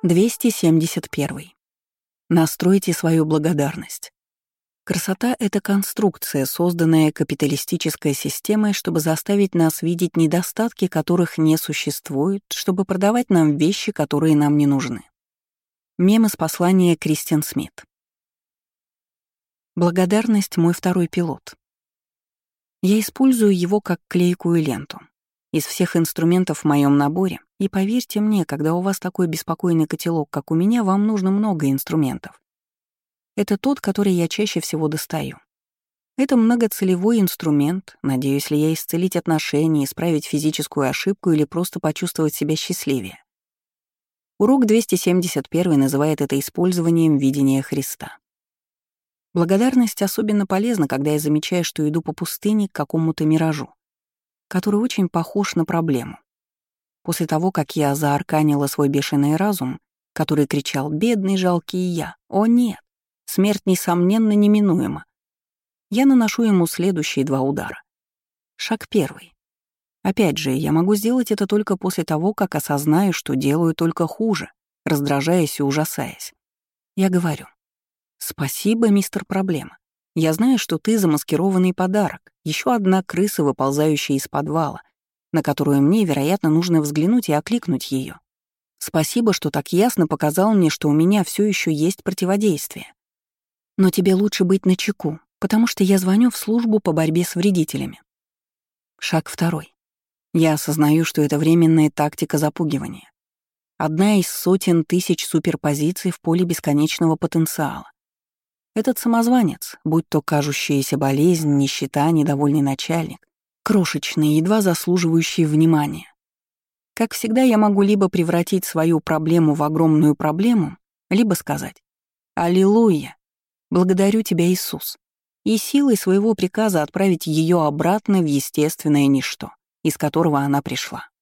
271. Настройте свою благодарность. Красота — это конструкция, созданная капиталистической системой, чтобы заставить нас видеть недостатки, которых не существует, чтобы продавать нам вещи, которые нам не нужны. Мем из послания Кристин Смит. Благодарность — мой второй пилот. Я использую его как клейкую ленту. Из всех инструментов в моем наборе, и поверьте мне, когда у вас такой беспокойный котелок, как у меня, вам нужно много инструментов. Это тот, который я чаще всего достаю. Это многоцелевой инструмент, надеюсь ли я исцелить отношения, исправить физическую ошибку или просто почувствовать себя счастливее. Урок 271 называет это использованием видения Христа. Благодарность особенно полезна, когда я замечаю, что иду по пустыне к какому-то миражу, который очень похож на проблему. После того, как я заарканила свой бешеный разум, который кричал «бедный, жалкий я», «О нет! Смерть, несомненно, неминуема», я наношу ему следующие 2 удара. Шаг 1. Опять же, я могу сделать это только после того, как осознаю, что делаю только хуже, раздражаясь и ужасаясь. Я говорю: «Спасибо, мистер Проблема. Я знаю, что ты замаскированный подарок, еще одна крыса, выползающая из подвала, на которую мне, вероятно, нужно взглянуть и окликнуть ее. Спасибо, что так ясно показал мне, что у меня все еще есть противодействие. Но тебе лучше быть начеку, потому что я звоню в службу по борьбе с вредителями». Шаг 2. Я осознаю, что это временная тактика запугивания. Одна из сотен тысяч суперпозиций в поле бесконечного потенциала. Этот самозванец, будь то кажущаяся болезнь, нищета, недовольный начальник, крошечный, едва заслуживающий внимания. Как всегда, я могу либо превратить свою проблему в огромную проблему, либо сказать: «Аллилуйя! Благодарю тебя, Иисус!» и силой своего приказа отправить ее обратно в естественное ничто, из которого она пришла.